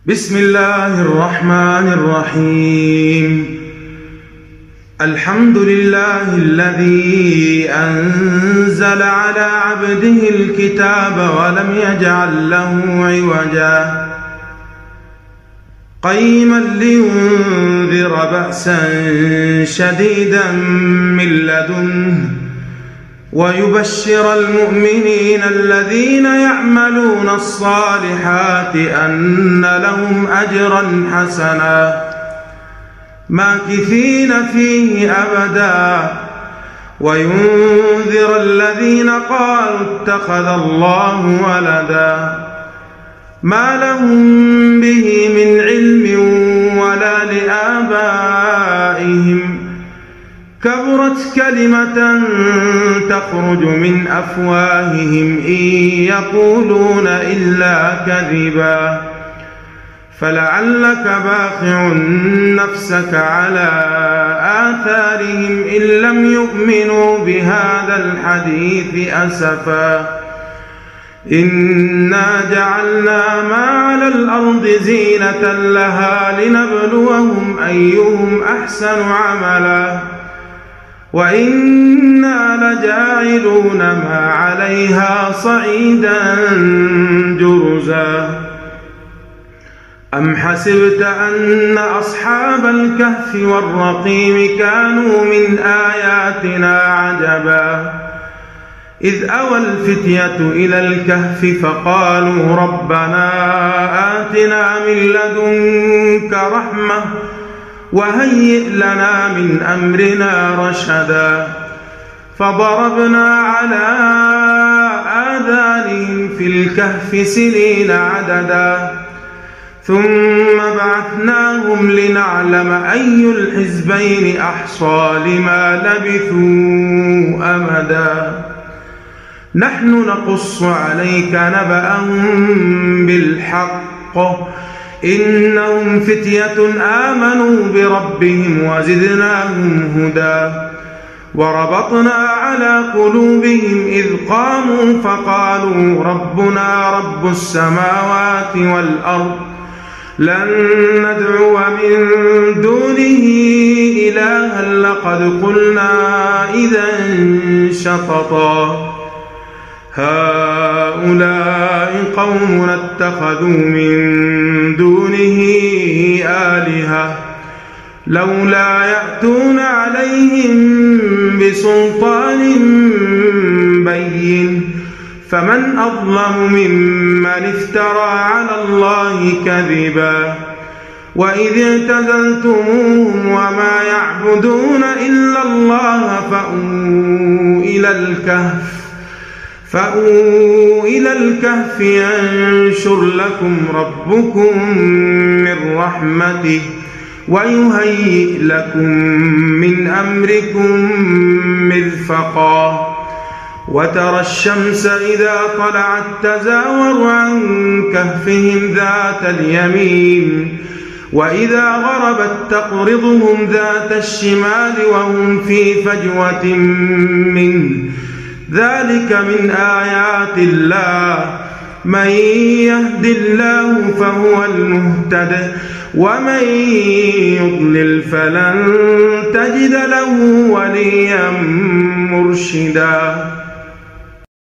بسم الله الرحمن الرحيم. الحمد لله الذي أنزل على عبده الكتاب ولم يجعل له عوجا قيما لينذر بأسا شديدا من لدنه ويبشر المؤمنين الذين يعملون الصالحات أن لهم أجرا حسنا ماكثين فيه أبدا وينذر الذين قالوا اتخذ الله ولدا ما لهم به من علم ولا لآبائهم كبرت كلمة تخرج من أفواههم إن يقولون إلا كذبا فلعلك باخع نفسك على آثارهم إن لم يؤمنوا بهذا الحديث أسفا إنا جعلنا ما على الأرض زينة لها لنبلوهم أيهم أحسن عملا وإنا لجاعلون ما عليها صعيدا جرزا أم حسبت أن أصحاب الكهف والرقيم كانوا من آياتنا عجبا إذ أوى الفتية إلى الكهف فقالوا ربنا آتنا من لدنك رحمة وهيئ لنا من أمرنا رشدا فضربنا على آذانهم في الكهف سنين عددا ثم بعثناهم لنعلم أي الحزبين أحصى لما لبثوا أمدا نحن نقص عليك نبأهم بالحق إنهم فتية آمنوا بربهم وزدناهم هدى وربطنا على قلوبهم إذ قاموا فقالوا ربنا رب السماوات والأرض لن ندعو من دونه إلها لقد قلنا إذا شططا هؤلاء قوم اتخذوا من دونه آلهة لولا يأتون عليهم بسلطان بين فمن أظلم ممن افترى على الله كذبا وإذ اعتزلتموهم وما يعبدون إلا الله فأووا إلى الكهف ينشر لكم ربكم من رحمته ويهيئ لكم من أمركم مرفقا وترى الشمس إذا طلعت تزاور عن كهفهم ذات اليمين وإذا غربت تقرضهم ذات الشمال وهم في فجوة منه ذلك من آيات الله من يهد الله فهو المهتد ومن يضلل فلن تجد له وليا مرشدا.